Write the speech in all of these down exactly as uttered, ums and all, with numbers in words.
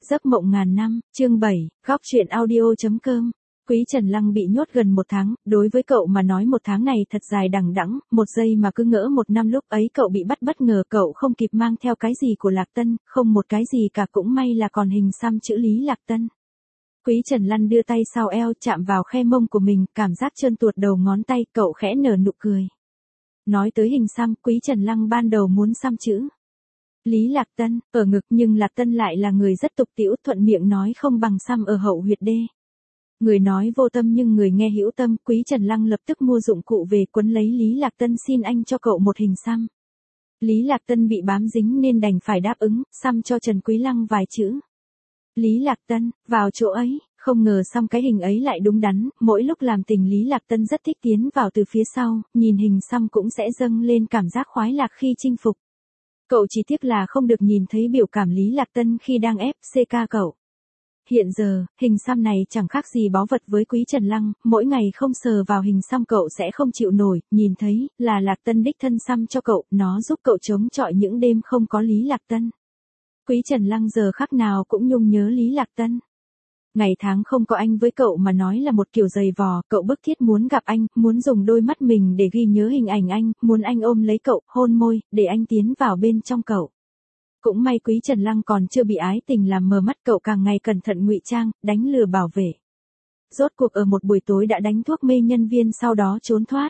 Giấc mộng ngàn năm, chương bảy, góc truyện audio.com. Quý Trần Lăng bị nhốt gần một tháng, đối với cậu mà nói một tháng này thật dài đằng đẵng, một giây mà cứ ngỡ một năm. Lúc ấy cậu bị bắt bất ngờ, cậu không kịp mang theo cái gì của Lạc Tân, không một cái gì cả, cũng may là còn hình xăm chữ Lý Lạc Tân. Quý Trần Lăng đưa tay sau eo chạm vào khe mông của mình, cảm giác trơn tuột đầu ngón tay, cậu khẽ nở nụ cười. Nói tới hình xăm, Quý Trần Lăng ban đầu muốn xăm chữ Lý Lạc Tân ở ngực, nhưng Lạc Tân lại là người rất tục tĩu, thuận miệng nói không bằng xăm ở hậu huyệt đê. Người nói vô tâm nhưng người nghe hữu tâm, Quý Trần Lăng lập tức mua dụng cụ về quấn lấy Lý Lạc Tân, xin anh cho cậu một hình xăm. Lý Lạc Tân bị bám dính nên đành phải đáp ứng, xăm cho Trần Quý Lăng vài chữ. Lý Lạc Tân, vào chỗ ấy, không ngờ xăm cái hình ấy lại đúng đắn, mỗi lúc làm tình Lý Lạc Tân rất thích tiến vào từ phía sau, nhìn hình xăm cũng sẽ dâng lên cảm giác khoái lạc khi chinh phục. Cậu chỉ tiếc là không được nhìn thấy biểu cảm Lý Lạc Tân khi đang ép xê ca cậu. Hiện giờ, hình xăm này chẳng khác gì báu vật với Quý Trần Lăng, mỗi ngày không sờ vào hình xăm cậu sẽ không chịu nổi, nhìn thấy là Lạc Tân đích thân xăm cho cậu, nó giúp cậu chống chọi những đêm không có Lý Lạc Tân. Quý Trần Lăng giờ khắc nào cũng nhung nhớ Lý Lạc Tân. Ngày tháng không có anh với cậu mà nói là một kiểu dày vò, cậu bức thiết muốn gặp anh, muốn dùng đôi mắt mình để ghi nhớ hình ảnh anh, muốn anh ôm lấy cậu, hôn môi, để anh tiến vào bên trong cậu. Cũng may Quý Trần Lăng còn chưa bị ái tình làm mờ mắt, cậu càng ngày cẩn thận ngụy trang, đánh lừa bảo vệ. Rốt cuộc ở một buổi tối đã đánh thuốc mê nhân viên, sau đó trốn thoát.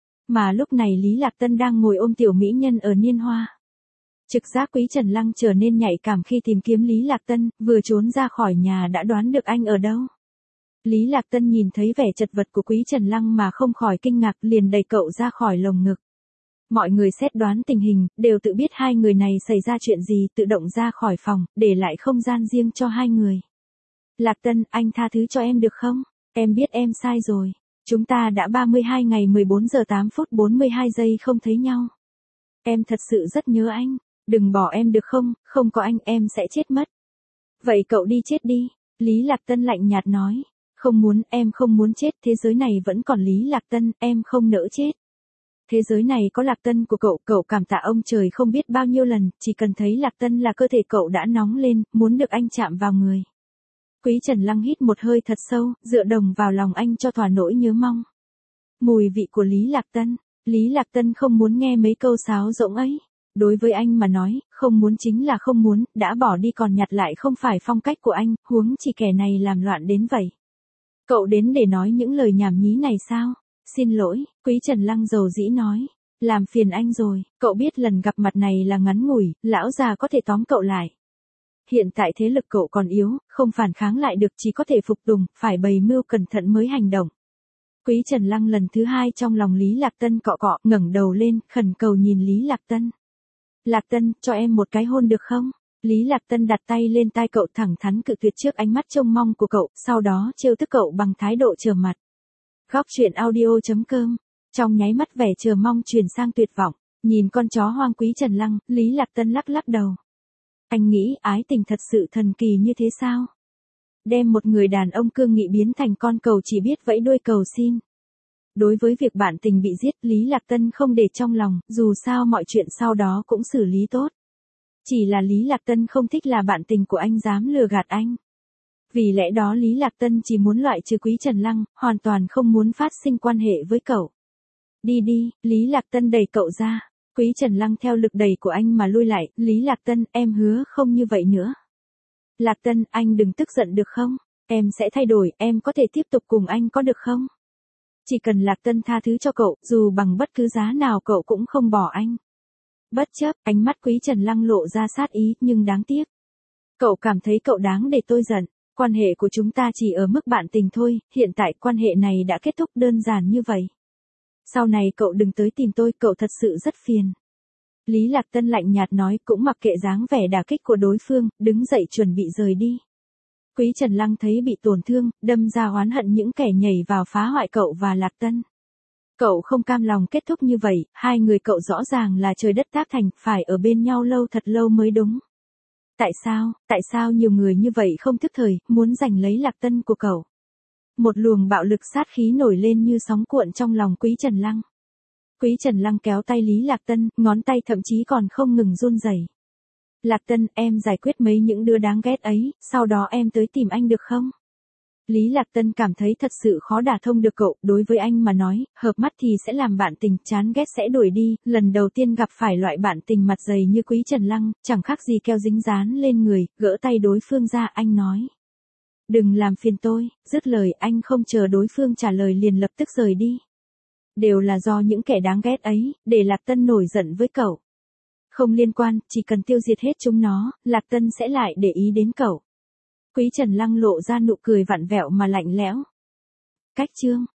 Mà lúc này Lý Lạc Tân đang ngồi ôm tiểu mỹ nhân ở Niên Hoa. Trực giác Quý Trần Lăng trở nên nhạy cảm khi tìm kiếm Lý Lạc Tân, vừa trốn ra khỏi nhà đã đoán được anh ở đâu. Lý Lạc Tân nhìn thấy vẻ chật vật của Quý Trần Lăng mà không khỏi kinh ngạc, liền đẩy cậu ra khỏi lồng ngực. Mọi người xét đoán tình hình, đều tự biết hai người này xảy ra chuyện gì, tự động ra khỏi phòng, để lại không gian riêng cho hai người. Lạc Tân, anh tha thứ cho em được không? Em biết em sai rồi. Chúng ta đã ba mươi hai ngày mười bốn giờ tám phút bốn mươi hai giây không thấy nhau. Em thật sự rất nhớ anh. Đừng bỏ em được không, không có anh em sẽ chết mất. Vậy cậu đi chết đi. Lý Lạc Tân lạnh nhạt nói. Không muốn, em không muốn chết, thế giới này vẫn còn Lý Lạc Tân, em không nỡ chết. Thế giới này có Lạc Tân của cậu, cậu cảm tạ ông trời không biết bao nhiêu lần, chỉ cần thấy Lạc Tân là cơ thể cậu đã nóng lên, muốn được anh chạm vào người. Quý Trần Lăng hít một hơi thật sâu, dựa đồng vào lòng anh cho thỏa nỗi nhớ mong. Mùi vị của Lý Lạc Tân. Lý Lạc Tân không muốn nghe mấy câu sáo rỗng ấy. Đối với anh mà nói, không muốn chính là không muốn, đã bỏ đi còn nhặt lại không phải phong cách của anh, huống chỉ kẻ này làm loạn đến vậy. Cậu đến để nói những lời nhảm nhí này sao? Xin lỗi, Quý Trần Lăng dầu dĩ nói. Làm phiền anh rồi, cậu biết lần gặp mặt này là ngắn ngủi, lão già có thể tóm cậu lại. Hiện tại thế lực cậu còn yếu, không phản kháng lại được, chỉ có thể phục tùng, phải bày mưu cẩn thận mới hành động. Quý Trần Lăng lần thứ hai trong lòng Lý Lạc Tân cọ cọ, ngẩng đầu lên, khẩn cầu nhìn Lý Lạc Tân. Lạc Tân, cho em một cái hôn được không? Lý Lạc Tân đặt tay lên tai cậu, thẳng thắn cự tuyệt trước ánh mắt trông mong của cậu, sau đó trêu tức cậu bằng thái độ trờ mặt. Góc truyện audio.com. Trong nháy mắt vẻ chờ mong chuyển sang tuyệt vọng, nhìn con chó hoang Quý Trần Lăng, Lý Lạc Tân lắc lắc đầu. Anh nghĩ ái tình thật sự thần kỳ như thế sao? Đem một người đàn ông cương nghị biến thành con cừu chỉ biết vẫy đuôi cầu xin. Đối với việc bạn tình bị giết, Lý Lạc Tân không để trong lòng, dù sao mọi chuyện sau đó cũng xử lý tốt. Chỉ là Lý Lạc Tân không thích là bạn tình của anh dám lừa gạt anh. Vì lẽ đó Lý Lạc Tân chỉ muốn loại trừ Quý Trần Lăng, hoàn toàn không muốn phát sinh quan hệ với cậu. Đi đi, Lý Lạc Tân đẩy cậu ra. Quý Trần Lăng theo lực đẩy của anh mà lui lại, Lý Lạc Tân, em hứa không như vậy nữa. Lạc Tân, anh đừng tức giận được không? Em sẽ thay đổi, em có thể tiếp tục cùng anh có được không? Chỉ cần Lạc Tân tha thứ cho cậu, dù bằng bất cứ giá nào cậu cũng không bỏ anh. Bất chấp, ánh mắt Quý Trần Lăng lộ ra sát ý, nhưng đáng tiếc. Cậu cảm thấy cậu đáng để tôi giận. Quan hệ của chúng ta chỉ ở mức bạn tình thôi, hiện tại quan hệ này đã kết thúc đơn giản như vậy. Sau này cậu đừng tới tìm tôi, cậu thật sự rất phiền. Lý Lạc Tân lạnh nhạt nói, cũng mặc kệ dáng vẻ đả kích của đối phương, đứng dậy chuẩn bị rời đi. Quý Trần Lăng thấy bị tổn thương, đâm ra oán hận những kẻ nhảy vào phá hoại cậu và Lạc Tân. Cậu không cam lòng kết thúc như vậy, hai người cậu rõ ràng là trời đất tác thành, phải ở bên nhau lâu thật lâu mới đúng. Tại sao, tại sao nhiều người như vậy không thức thời, muốn giành lấy Lạc Tân của cậu? Một luồng bạo lực sát khí nổi lên như sóng cuộn trong lòng Quý Trần Lăng. Quý Trần Lăng kéo tay Lý Lạc Tân, ngón tay thậm chí còn không ngừng run rẩy. Lạc Tân, em giải quyết mấy những đứa đáng ghét ấy, sau đó em tới tìm anh được không? Lý Lạc Tân cảm thấy thật sự khó đả thông được cậu, đối với anh mà nói, hợp mắt thì sẽ làm bạn tình, chán ghét sẽ đuổi đi, lần đầu tiên gặp phải loại bạn tình mặt dày như Quý Trần Lăng, chẳng khác gì keo dính dán lên người, gỡ tay đối phương ra, anh nói. Đừng làm phiền tôi, dứt lời anh không chờ đối phương trả lời liền lập tức rời đi. Đều là do những kẻ đáng ghét ấy, để Lạc Tân nổi giận với cậu. Không liên quan, chỉ cần tiêu diệt hết chúng nó, Lạc Tân sẽ lại để ý đến cậu. Quý Trần Lăng lộ ra nụ cười vặn vẹo mà lạnh lẽo. Cách chương